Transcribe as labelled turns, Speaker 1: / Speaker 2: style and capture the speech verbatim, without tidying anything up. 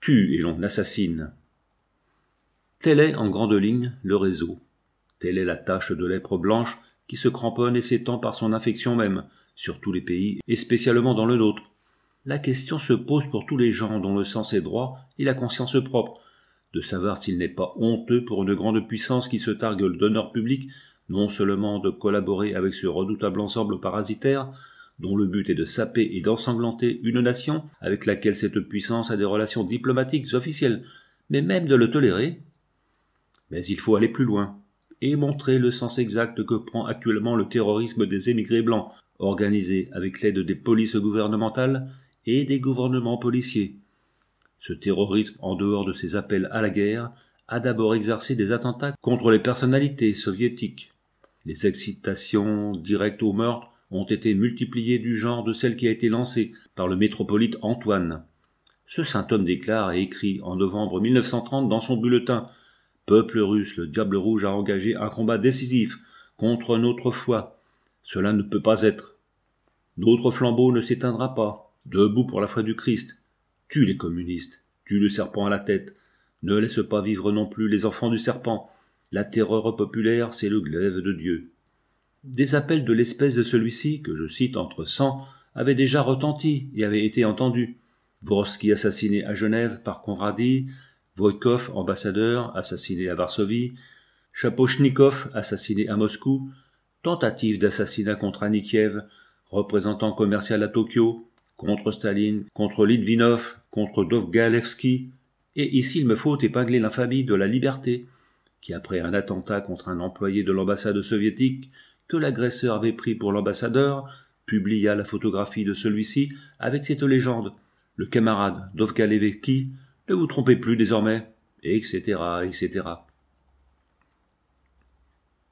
Speaker 1: tue et l'on assassine. Tel est, en grande ligne, le réseau. Telle est la tache de lèpre blanche qui se cramponne et s'étend par son infection même, sur tous les pays, et spécialement dans le nôtre. La question se pose pour tous les gens dont le sens est droit et la conscience propre, de savoir s'il n'est pas honteux pour une grande puissance qui se targue d'honneur public, non seulement de collaborer avec ce redoutable ensemble parasitaire, dont le but est de saper et d'ensanglanter une nation avec laquelle cette puissance a des relations diplomatiques officielles, mais même de le tolérer. Mais il faut aller plus loin, et montrer le sens exact que prend actuellement le terrorisme des émigrés blancs, organisé avec l'aide des polices gouvernementales et des gouvernements policiers. Ce terrorisme, en dehors de ses appels à la guerre, a d'abord exercé des attentats contre les personnalités soviétiques. Les excitations directes au meurtre ont été multipliées du genre de celle qui a été lancée par le métropolite Antoine. Ce saint homme déclare et écrit en novembre mille neuf cent trente dans son bulletin « Peuple russe, le diable rouge a engagé un combat décisif contre notre foi. Cela ne peut pas être. Notre flambeau ne s'éteindra pas. Debout pour la foi du Christ. Tue les communistes. Tue le serpent à la tête. Ne laisse pas vivre non plus les enfants du serpent. La terreur populaire, c'est le glaive de Dieu. » Des appels de l'espèce de celui-ci, que je cite entre cent, avaient déjà retenti et avaient été entendus. Dvorsky assassiné à Genève par Conradi, Voïkov, ambassadeur, assassiné à Varsovie, Chapochnikov, assassiné à Moscou, tentative d'assassinat contre Anikiev, représentant commercial à Tokyo, contre Staline, contre Litvinov, contre Dovgalevski, et ici il me faut épingler l'infamie de la Liberté, qui après un attentat contre un employé de l'ambassade soviétique que l'agresseur avait pris pour l'ambassadeur, publia la photographie de celui-ci avec cette légende. Le camarade Dovgalevski, ne vous trompez plus désormais, et cetera, et cetera.